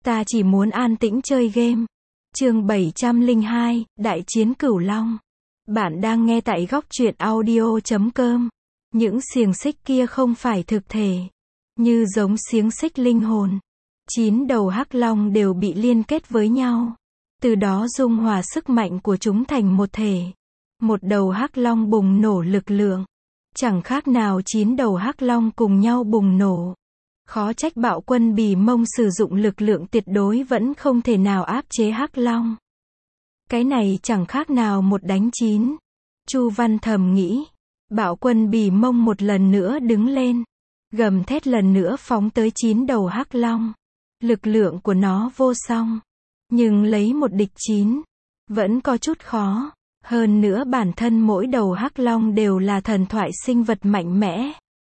Ta chỉ muốn an tĩnh chơi game. Chương 702, Đại chiến Cửu Long. Bạn đang nghe tại góc truyện audio.com. Những xiềng xích kia không phải thực thể, như giống xiềng xích linh hồn. 9 đầu hắc long đều bị liên kết với nhau, từ đó dung hòa sức mạnh của chúng thành một thể. Một đầu hắc long bùng nổ lực lượng, chẳng khác nào 9 đầu hắc long cùng nhau bùng nổ. Khó trách Bạo Quân Bì Mông sử dụng lực lượng tuyệt đối vẫn không thể nào áp chế hắc long. Cái này chẳng khác nào một đánh 9. Chu Văn thầm nghĩ. Bạo Quân Bì Mông một lần nữa đứng lên, gầm thét lần nữa phóng tới 9 đầu hắc long. Lực lượng của nó vô song, nhưng lấy một địch 9 vẫn có chút khó. Hơn nữa bản thân mỗi đầu hắc long đều là thần thoại sinh vật mạnh mẽ.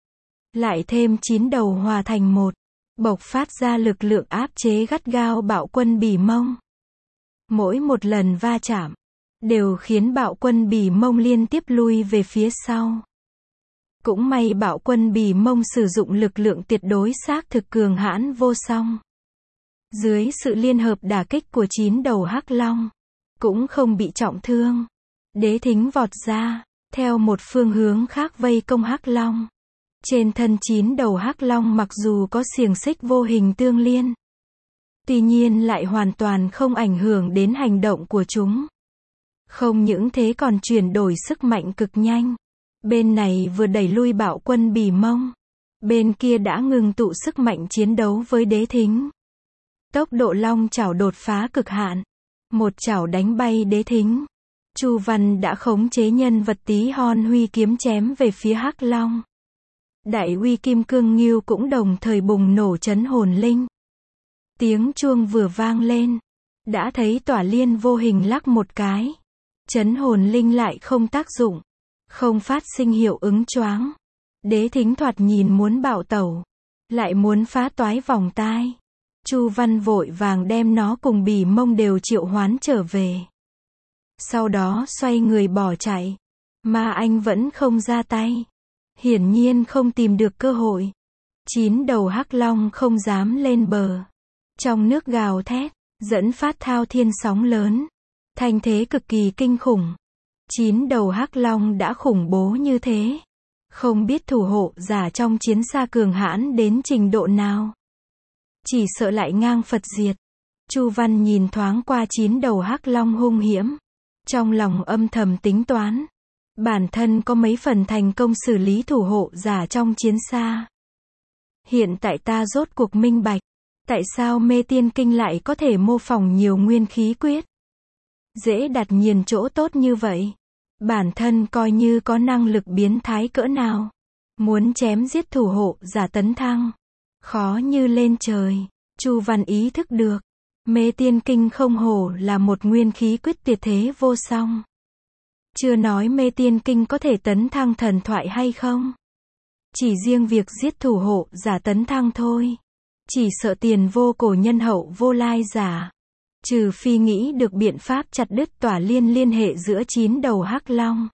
Lại thêm 9 đầu hòa thành một, bộc phát ra lực lượng áp chế gắt gao Bạo Quân Bì Mông. Mỗi một lần va chạm, đều khiến Bạo Quân Bì Mông liên tiếp lui về phía sau. Cũng may Bạo Quân Bì Mông sử dụng lực lượng tuyệt đối xác thực cường hãn vô song. Dưới sự liên hợp đả kích của 9 đầu hắc long, cũng không bị trọng thương. Đế thính vọt ra, theo một phương hướng khác vây công hắc long. Trên thân 9 đầu hắc long mặc dù có xiềng xích vô hình tương liên, tuy nhiên lại hoàn toàn không ảnh hưởng đến hành động của chúng. Không những thế còn chuyển đổi sức mạnh cực nhanh. Bên này vừa đẩy lui Bạo Quân Bì Mông, bên kia đã ngừng tụ sức mạnh chiến đấu với đế thính. Tốc độ long chảo đột phá cực hạn, một chảo đánh bay đế thính. Chu Văn đã khống chế nhân vật Tí Hon huy kiếm chém về phía hắc long. Đại uy kim cương ngưu cũng đồng thời bùng nổ chấn hồn linh. Tiếng chuông vừa vang lên, đã thấy tỏa liên vô hình lắc một cái. Chấn hồn linh lại không tác dụng, không phát sinh hiệu ứng choáng. Đế thính thoạt nhìn muốn bạo tẩu, lại muốn phá toái vòng tai. Chu Văn vội vàng đem nó cùng Bì Mông đều triệu hoán trở về. Sau đó xoay người bỏ chạy. Mà anh vẫn không ra tay. Hiển nhiên không tìm được cơ hội. 9 đầu hắc long không dám lên bờ. Trong nước gào thét, dẫn phát thao thiên sóng lớn. Thanh thế cực kỳ kinh khủng. 9 đầu hắc long đã khủng bố như thế. Không biết thủ hộ giả trong chiến xa cường hãn đến trình độ nào. Chỉ sợ lại ngang Phật diệt. Chu Văn nhìn thoáng qua 9 đầu hắc long hung hiểm. Trong lòng âm thầm tính toán. Bản thân có mấy phần thành công xử lý thủ hộ giả trong chiến xa. Hiện tại ta rốt cuộc minh bạch. Tại sao Mê Tiên Kinh lại có thể mô phỏng nhiều nguyên khí quyết? Dễ đặt nhiên chỗ tốt như vậy. Bản thân coi như có năng lực biến thái cỡ nào. Muốn chém giết thủ hộ giả tấn thăng. Khó như lên trời. Chu Văn ý thức được. Mê Tiên Kinh không hổ là một nguyên khí quyết tuyệt thế vô song. Chưa nói Mê Tiên Kinh có thể tấn thăng thần thoại hay không. Chỉ riêng việc giết thủ hộ giả tấn thăng thôi. Chỉ sợ tiền vô cổ nhân hậu vô lai giả. Trừ phi nghĩ được biện pháp chặt đứt tỏa liên hệ giữa 9 đầu hắc long.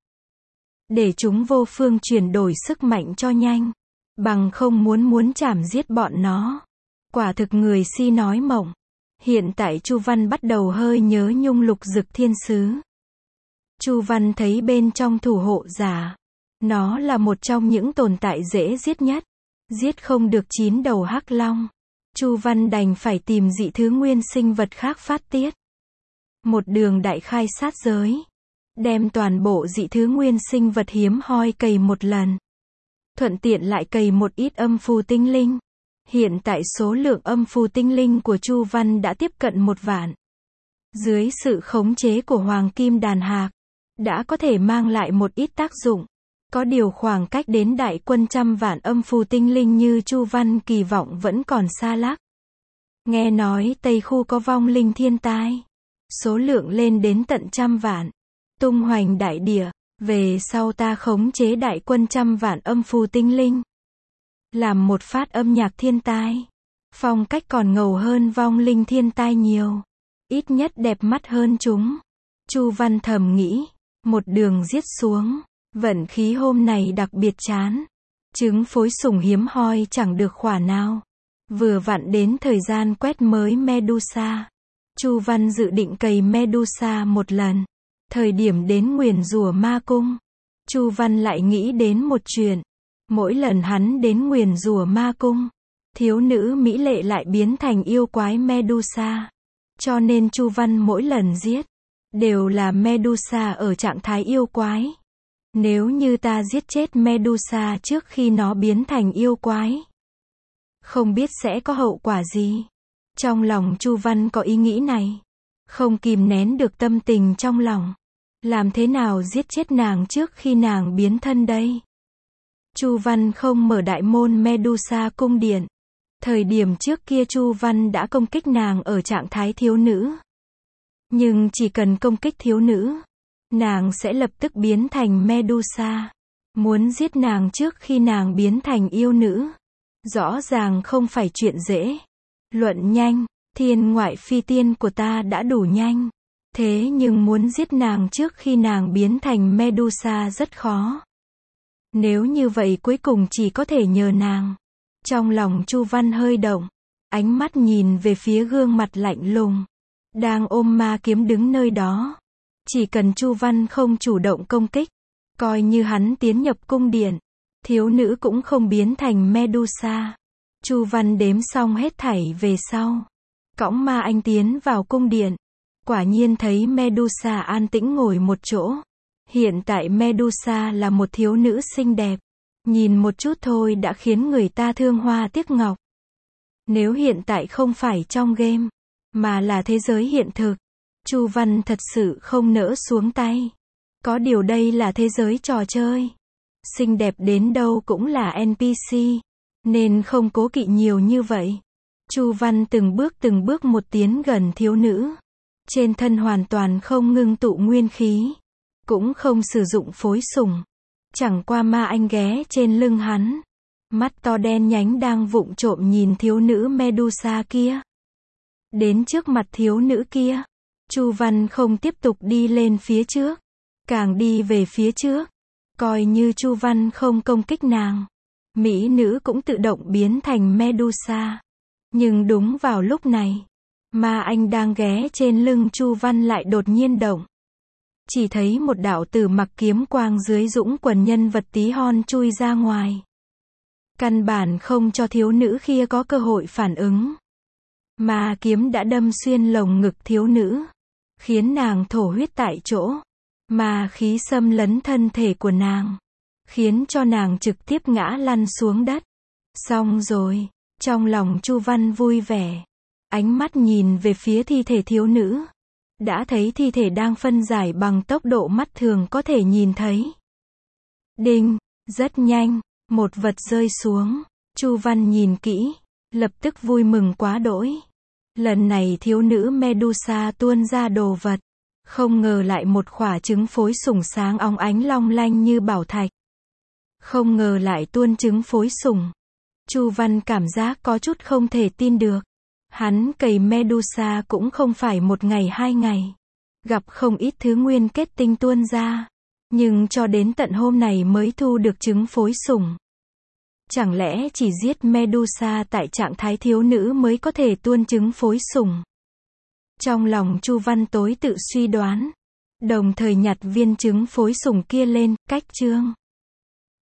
Để chúng vô phương chuyển đổi sức mạnh cho nhanh. Bằng không muốn chảm giết bọn nó. Quả thực người si nói mộng. Hiện tại Chu Văn bắt đầu hơi nhớ nhung Lục Dực Thiên Sứ. Chu Văn thấy bên trong thủ hộ giả, nó là một trong những tồn tại dễ giết nhất. Giết không được 9 đầu hắc long, Chu Văn đành phải tìm dị thứ nguyên sinh vật khác phát tiết. Một đường đại khai sát giới, đem toàn bộ dị thứ nguyên sinh vật hiếm hoi cày một lần. Thuận tiện lại cày một ít âm phù tinh linh. Hiện tại số lượng âm phù tinh linh của Chu Văn đã tiếp cận 1 vạn. Dưới sự khống chế của Hoàng Kim Đàn Hạc, đã có thể mang lại một ít tác dụng. Có điều khoảng cách đến đại quân 100 vạn âm phù tinh linh như Chu Văn kỳ vọng vẫn còn xa lắc. Nghe nói Tây Khu có vong linh thiên tai. Số lượng lên đến tận 100 vạn. Tung hoành đại địa. Về sau ta khống chế đại quân 100 vạn âm phù tinh linh. Làm một phát âm nhạc thiên tai. Phong cách còn ngầu hơn vong linh thiên tai nhiều. Ít nhất đẹp mắt hơn chúng. Chu Văn thầm nghĩ. Một đường giết xuống. Vận khí hôm này đặc biệt chán. Trứng phối sủng hiếm hoi chẳng được khỏa nào. Vừa vặn đến thời gian quét mới Medusa. Chu Văn dự định cày Medusa một lần. Thời điểm đến nguyền rủa ma cung, Chu Văn lại nghĩ đến một chuyện. Mỗi lần hắn đến nguyền rủa ma cung, thiếu nữ mỹ lệ lại biến thành yêu quái Medusa. Cho nên Chu Văn mỗi lần giết, đều là Medusa ở trạng thái yêu quái. Nếu như ta giết chết Medusa trước khi nó biến thành yêu quái, không biết sẽ có hậu quả gì. Trong lòng Chu Văn có ý nghĩ này, không kìm nén được tâm tình trong lòng. Làm thế nào giết chết nàng trước khi nàng biến thân đây? Chu Văn không mở đại môn Medusa cung điện. Thời điểm trước kia Chu Văn đã công kích nàng ở trạng thái thiếu nữ. Nhưng chỉ cần công kích thiếu nữ, nàng sẽ lập tức biến thành Medusa. Muốn giết nàng trước khi nàng biến thành yêu nữ, rõ ràng không phải chuyện dễ. Luận nhanh, thiên ngoại phi tiên của ta đã đủ nhanh. Thế nhưng muốn giết nàng trước khi nàng biến thành Medusa rất khó. Nếu như vậy cuối cùng chỉ có thể nhờ nàng. Trong lòng Chu Văn hơi động, ánh mắt nhìn về phía gương mặt lạnh lùng, đang ôm ma kiếm đứng nơi đó. Chỉ cần Chu Văn không chủ động công kích, coi như hắn tiến nhập cung điện, thiếu nữ cũng không biến thành Medusa. Chu Văn đếm xong hết thảy về sau, cõng ma anh tiến vào cung điện. Quả nhiên thấy Medusa an tĩnh ngồi một chỗ. Hiện tại Medusa là một thiếu nữ xinh đẹp. Nhìn một chút thôi đã khiến người ta thương hoa tiếc ngọc. Nếu hiện tại không phải trong game, mà là thế giới hiện thực, Chu Văn thật sự không nỡ xuống tay. Có điều đây là thế giới trò chơi. Xinh đẹp đến đâu cũng là NPC, nên không cố kỵ nhiều như vậy. Chu Văn từng bước một tiến gần thiếu nữ. Trên thân hoàn toàn không ngưng tụ nguyên khí, cũng không sử dụng phối sủng. Chẳng qua ma anh ghé trên lưng hắn, mắt to đen nhánh đang vụng trộm nhìn thiếu nữ Medusa kia. Đến trước mặt thiếu nữ kia, Chu Văn không tiếp tục đi lên phía trước, càng đi về phía trước, coi như Chu Văn không công kích nàng, mỹ nữ cũng tự động biến thành Medusa. Nhưng đúng vào lúc này, ma anh đang ghé trên lưng Chu Văn lại đột nhiên động. Chỉ thấy một đạo tử mặc kiếm quang dưới dũng quần nhân vật tí hon chui ra ngoài. Căn bản không cho thiếu nữ kia có cơ hội phản ứng. Ma kiếm đã đâm xuyên lồng ngực thiếu nữ, khiến nàng thổ huyết tại chỗ. Ma khí xâm lấn thân thể của nàng, khiến cho nàng trực tiếp ngã lăn xuống đất. Xong rồi, trong lòng Chu Văn vui vẻ, ánh mắt nhìn về phía thi thể thiếu nữ. Đã thấy thi thể đang phân giải bằng tốc độ mắt thường có thể nhìn thấy. Đinh, rất nhanh, một vật rơi xuống. Chu Văn nhìn kỹ, lập tức vui mừng quá đỗi. Lần này thiếu nữ Medusa tuôn ra đồ vật. Không ngờ lại một quả trứng phối sủng sáng óng ánh long lanh như bảo thạch. Không ngờ lại tuôn trứng phối sủng. Chu Văn cảm giác có chút không thể tin được. Hắn cày Medusa cũng không phải một ngày hai ngày. Gặp không ít thứ nguyên kết tinh tuôn ra. Nhưng cho đến tận hôm này mới thu được trứng phối sủng. Chẳng lẽ chỉ giết Medusa tại trạng thái thiếu nữ mới có thể tuôn trứng phối sủng? Trong lòng Chu Văn tối tự suy đoán. Đồng thời nhặt viên trứng phối sủng kia lên, cách chương.